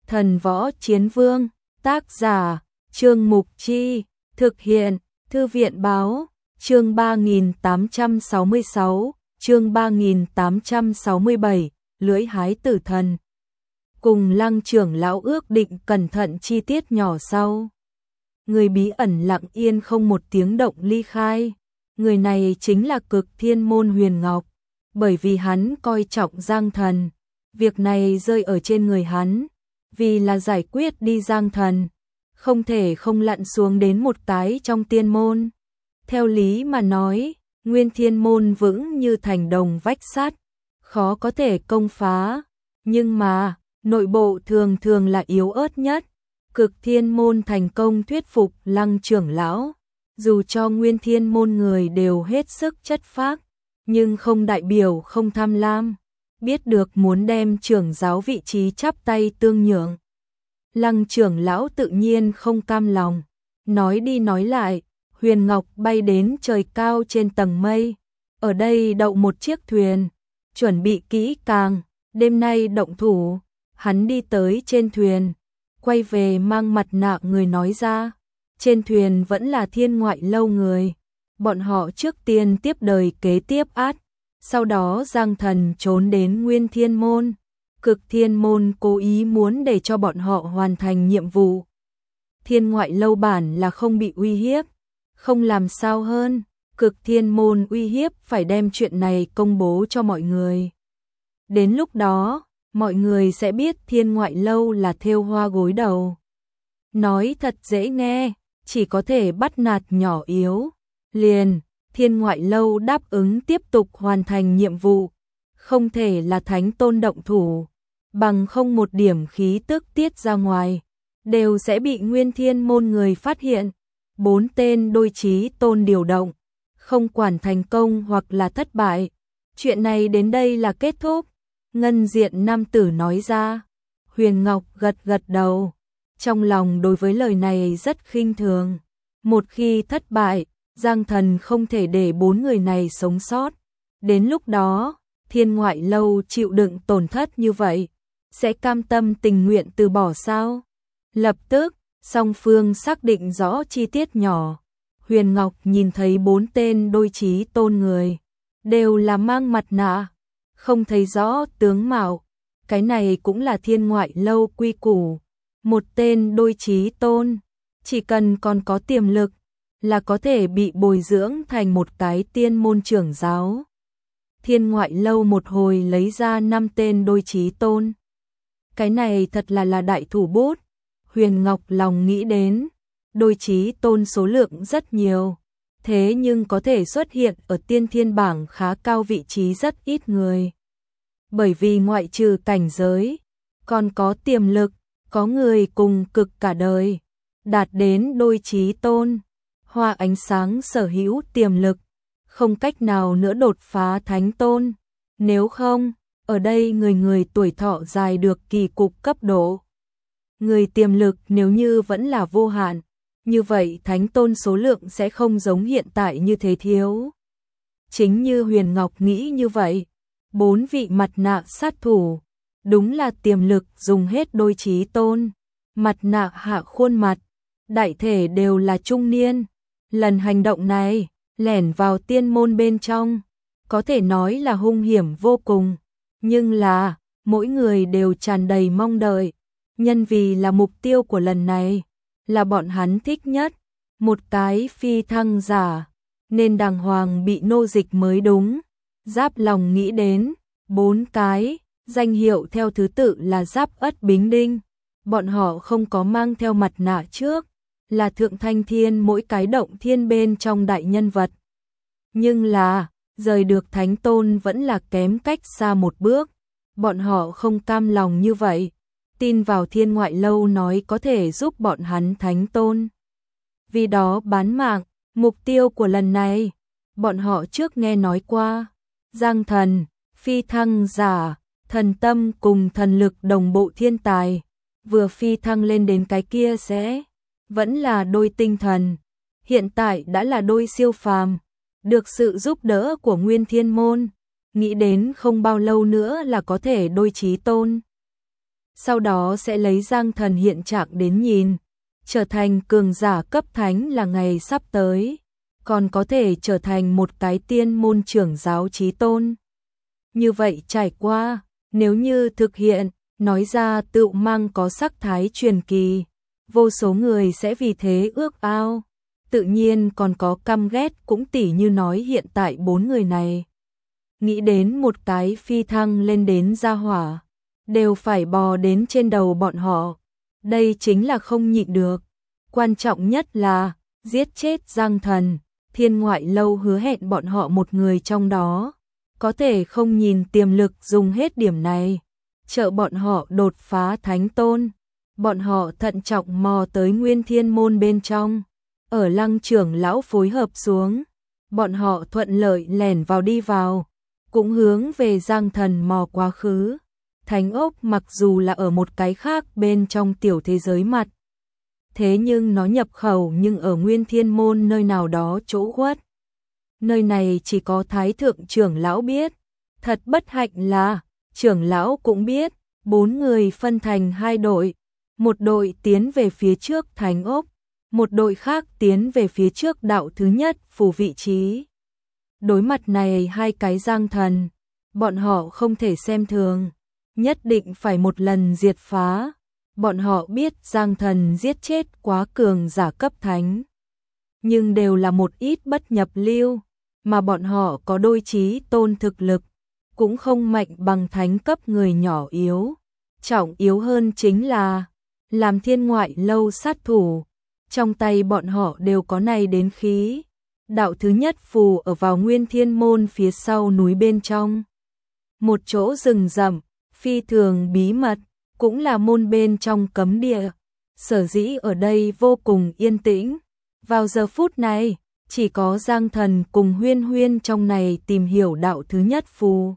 Thần Võ Chiến Vương, tác giả, Trương Mục Chi, thực hiện, Thư viện Báo, chương 3866, chương 3867, Lưỡi Hái Tử Thần. Cùng Lăng trưởng lão ước định cẩn thận chi tiết nhỏ sau. Người bí ẩn lặng yên không một tiếng động ly khai. Người này chính là Cực Thiên Môn Huyền Ngọc. Bởi vì hắn coi trọng Giang Thần, việc này rơi ở trên người hắn. Vì là giải quyết đi Giang Thần, không thể không lặn xuống đến một cái trong tiên môn. Theo lý mà nói, Nguyên Thiên Môn vững như thành đồng vách sắt, khó có thể công phá. Nhưng mà, nội bộ thường thường là yếu ớt nhất. Cực Thiên Môn thành công thuyết phục Lăng trưởng lão. Dù cho Nguyên Thiên Môn người đều hết sức chất phác, nhưng không đại biểu không tham lam. Biết được muốn đem trưởng giáo vị trí chắp tay tương nhượng. Lăng trưởng lão tự nhiên không cam lòng. Nói đi nói lại, Huyền Ngọc bay đến trời cao trên tầng mây. Ở đây đậu một chiếc thuyền, chuẩn bị kỹ càng, đêm nay động thủ. Hắn đi tới trên thuyền, quay về mang mặt nạ người nói ra. Trên thuyền vẫn là Thiên Ngoại Lâu người. Bọn họ trước tiên tiếp đời kế tiếp át. Sau đó Giang Thần trốn đến Nguyên Thiên Môn. Cực Thiên Môn cố ý muốn để cho bọn họ hoàn thành nhiệm vụ. Thiên Ngoại Lâu bản là không bị uy hiếp. Không làm sao hơn. Cực Thiên Môn uy hiếp phải đem chuyện này công bố cho mọi người. Đến lúc đó, mọi người sẽ biết Thiên Ngoại Lâu là thêu hoa gối đầu. Nói thật dễ nghe, chỉ có thể bắt nạt nhỏ yếu. Liền, Thiên Ngoại Lâu đáp ứng tiếp tục hoàn thành nhiệm vụ. Không thể là Thánh Tôn động thủ, bằng không một điểm khí tức tiết ra ngoài, đều sẽ bị Nguyên Thiên Môn người phát hiện. 4 tên đôi chí tôn điều động, không quản thành công hoặc là thất bại. Chuyện này đến đây là kết thúc. Ngân diện nam tử nói ra. Huyền Ngọc gật gật đầu. Trong lòng đối với lời này rất khinh thường. Một khi thất bại, Giang Thần không thể để 4 người này sống sót. Đến lúc đó, Thiên Ngoại Lâu chịu đựng tổn thất như vậy, sẽ cam tâm tình nguyện từ bỏ sao? Lập tức, song phương xác định rõ chi tiết nhỏ. Huyền Ngọc nhìn thấy 4 tên đôi chí tôn người, đều là mang mặt nạ, không thấy rõ tướng mạo. Cái này cũng là Thiên Ngoại Lâu quy củ. Một tên đôi chí tôn, chỉ cần còn có tiềm lực, là có thể bị bồi dưỡng thành một cái tiên môn trưởng giáo. Thiên Ngoại Lâu một hồi lấy ra 5 tên đôi chí tôn. Cái này thật là đại thủ bút. Huyền Ngọc lòng nghĩ đến, đôi chí tôn số lượng rất nhiều, thế nhưng có thể xuất hiện ở tiên thiên bảng khá cao vị trí rất ít người. Bởi vì ngoại trừ cảnh giới, còn có tiềm lực, có người cùng cực cả đời, đạt đến đôi chí tôn. Hoa ánh sáng sở hữu tiềm lực, không cách nào nữa đột phá Thánh Tôn. Nếu không, ở đây người người tuổi thọ dài được kỳ cục cấp độ. Người tiềm lực nếu như vẫn là vô hạn, như vậy Thánh Tôn số lượng sẽ không giống hiện tại như thế thiếu. Chính như Huyền Ngọc nghĩ như vậy, 4 vị mặt nạ sát thủ, đúng là tiềm lực dùng hết đôi chí tôn. Mặt nạ hạ khuôn mặt, đại thể đều là trung niên. Lần hành động này, lẻn vào tiên môn bên trong, có thể nói là hung hiểm vô cùng. Nhưng là, mỗi người đều tràn đầy mong đợi. Nhân vì là mục tiêu của lần này, là bọn hắn thích nhất. Một cái phi thăng giả, nên đàng hoàng bị nô dịch mới đúng. Giáp lòng nghĩ đến, 4 cái, danh hiệu theo thứ tự là Giáp Ất Bính Đinh. Bọn họ không có mang theo mặt nạ trước, là Thượng Thanh Thiên mỗi cái động thiên bên trong đại nhân vật. Nhưng là, rời được Thánh Tôn vẫn là kém cách xa một bước. Bọn họ không cam lòng như vậy, tin vào Thiên Ngoại Lâu nói có thể giúp bọn hắn Thánh Tôn. Vì đó bán mạng, mục tiêu của lần này, bọn họ trước nghe nói qua. Giang Thần, phi thăng giả, thần tâm cùng thần lực đồng bộ thiên tài. Vừa phi thăng lên đến cái kia sẽ vẫn là đôi tinh thần, hiện tại đã là đôi siêu phàm, được sự giúp đỡ của Nguyên Thiên Môn, nghĩ đến không bao lâu nữa là có thể đôi chí tôn. sau đó sẽ lấy Giang Thần hiện trạng đến nhìn, trở thành cường giả cấp thánh là ngày sắp tới, còn có thể trở thành một cái tiên môn trưởng giáo chí tôn. Như vậy trải qua, nếu như thực hiện, nói ra tự mang có sắc thái truyền kỳ, vô số người sẽ vì thế ước ao, tự nhiên còn có căm ghét cũng tỉ như nói hiện tại 4 người này. Nghĩ đến một cái phi thăng lên đến gia hỏa, đều phải bò đến trên đầu bọn họ, đây chính là không nhịn được. Quan trọng nhất là, giết chết Giang Thần, Thiên Ngoại Lâu hứa hẹn bọn họ một người trong đó, có thể không nhìn tiềm lực dùng hết điểm này, trợ bọn họ đột phá thánh tôn. Bọn họ thận trọng mò tới Nguyên Thiên Môn bên trong, ở Lăng trưởng lão phối hợp xuống, bọn họ thuận lợi lẻn vào đi vào, cũng hướng về Giang Thần mò quá khứ. Thánh ốc mặc dù là ở một cái khác bên trong tiểu thế giới mặt, thế nhưng nó nhập khẩu nhưng ở Nguyên Thiên Môn nơi nào đó chỗ khuất. Nơi này chỉ có Thái thượng trưởng lão biết, thật bất hạnh là, trưởng lão cũng biết, 4 người phân thành 2 đội, một đội tiến về phía trước thánh ốc, một đội khác tiến về phía trước đạo thứ nhất phủ vị trí. Đối mặt này hai cái Giang Thần, bọn họ không thể xem thường, nhất định phải một lần diệt phá. Bọn họ biết Giang Thần giết chết quá cường giả cấp thánh, nhưng đều là một ít bất nhập lưu, mà bọn họ có đôi chí tôn thực lực, cũng không mạnh bằng thánh cấp người nhỏ yếu. Trọng yếu hơn chính là, làm Thiên Ngoại Lâu sát thủ, trong tay bọn họ đều có này đến khí. Đạo thứ nhất phù ở vào Nguyên Thiên Môn phía sau núi bên trong. Một chỗ rừng rậm, phi thường bí mật, cũng là môn bên trong cấm địa. Sở dĩ ở đây vô cùng yên tĩnh. Vào giờ phút này, chỉ có Giang Thần cùng Huyên Huyên trong này tìm hiểu đạo thứ nhất phù.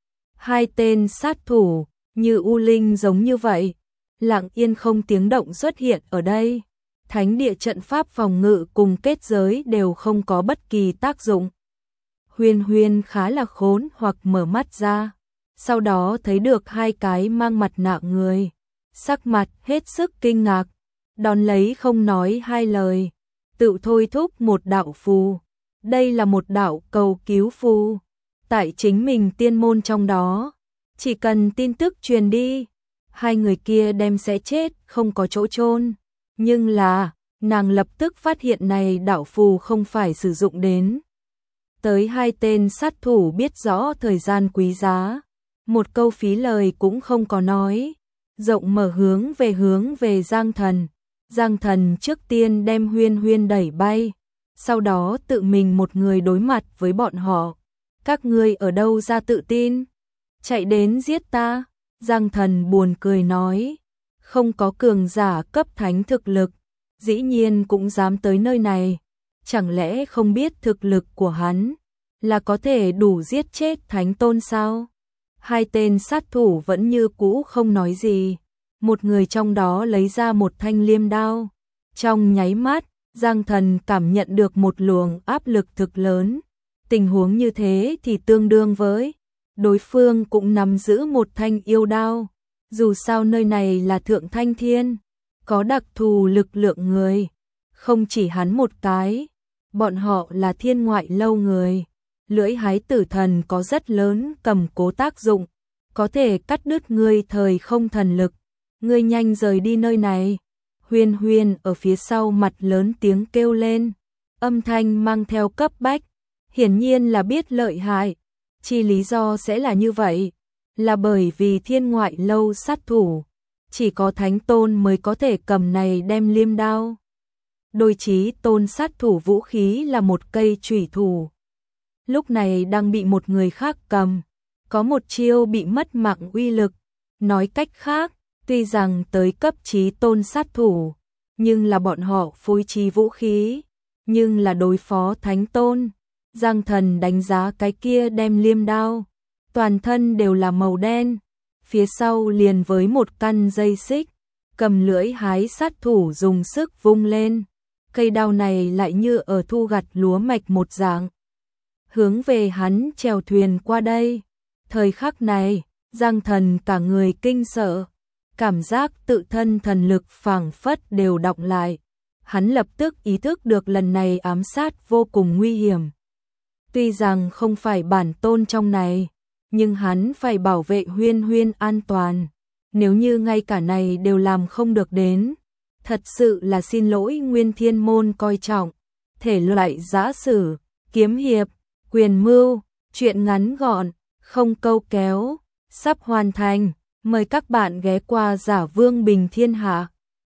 Hai tên sát thủ, như U Linh giống như vậy, lặng yên không tiếng động xuất hiện ở đây. Thánh địa trận pháp phòng ngự cùng kết giới đều không có bất kỳ tác dụng. Huyên Huyên khá là khốn hoặc mở mắt ra, sau đó thấy được hai cái mang mặt nạ người, sắc mặt hết sức kinh ngạc, đón lấy không nói hai lời, tự thôi thúc một đạo phù. Đây là một đạo cầu cứu phù, tại chính mình tiên môn trong đó, chỉ cần tin tức truyền đi, hai người kia đem sẽ chết, không có chỗ chôn. Nhưng là, nàng lập tức phát hiện này đạo phù không phải sử dụng đến. Tới hai tên sát thủ biết rõ thời gian quý giá, một câu phí lời cũng không có nói, rộng mở hướng về Giang Thần. Giang Thần trước tiên đem Huyên Huyên đẩy bay, sau đó tự mình một người đối mặt với bọn họ. Các ngươi ở đâu ra tự tin? Chạy đến giết ta? Giang Thần buồn cười nói, không có cường giả cấp thánh thực lực, dĩ nhiên cũng dám tới nơi này, chẳng lẽ không biết thực lực của hắn là có thể đủ giết chết thánh tôn sao? Hai tên sát thủ vẫn như cũ không nói gì, một người trong đó lấy ra một thanh liêm đao. Trong nháy mắt, Giang Thần cảm nhận được một luồng áp lực thực lớn. Tình huống như thế thì tương đương với đối phương cũng nắm giữ một thanh yêu đao. Dù sao nơi này là Thượng Thanh Thiên, có đặc thù lực lượng người, không chỉ hắn một cái, bọn họ là Thiên Ngoại Lâu người. Lưỡi hái tử thần có rất lớn cầm cố tác dụng, có thể cắt đứt ngươi thời không thần lực. Ngươi nhanh rời đi nơi này. Huyên Huyên ở phía sau mặt lớn tiếng kêu lên, âm thanh mang theo cấp bách, hiển nhiên là biết lợi hại. Chi lý do sẽ là như vậy, là bởi vì Thiên Ngoại Lâu sát thủ, chỉ có thánh tôn mới có thể cầm này đem liêm đao. Đôi chí tôn sát thủ vũ khí là một cây chủy thủ, lúc này đang bị một người khác cầm, có một chiêu bị mất mạng uy lực. Nói cách khác, tuy rằng tới cấp chí tôn sát thủ, nhưng là bọn họ phối trí vũ khí, nhưng là đối phó thánh tôn. Giang Thần đánh giá cái kia đem liêm đao, toàn thân đều là màu đen, phía sau liền với một căn dây xích, cầm lưỡi hái sát thủ dùng sức vung lên, cây đao này lại như ở thu gặt lúa mạch một dạng, hướng về hắn chèo thuyền qua đây. Thời khắc này, Giang Thần cả người kinh sợ, cảm giác tự thân thần lực phảng phất đều đọng lại. Hắn lập tức ý thức được lần này ám sát vô cùng nguy hiểm. Tuy rằng không phải bản tôn trong này, nhưng hắn phải bảo vệ Huyên Huyên an toàn. Nếu như ngay cả này đều làm không được đến, thật sự là xin lỗi Nguyên Thiên Môn coi trọng. Thể loại giã sử, kiếm hiệp, quyền mưu, truyện ngắn gọn, không câu kéo, sắp hoàn thành. Mời các bạn ghé qua Giả Vương Bình Thiên Hạ.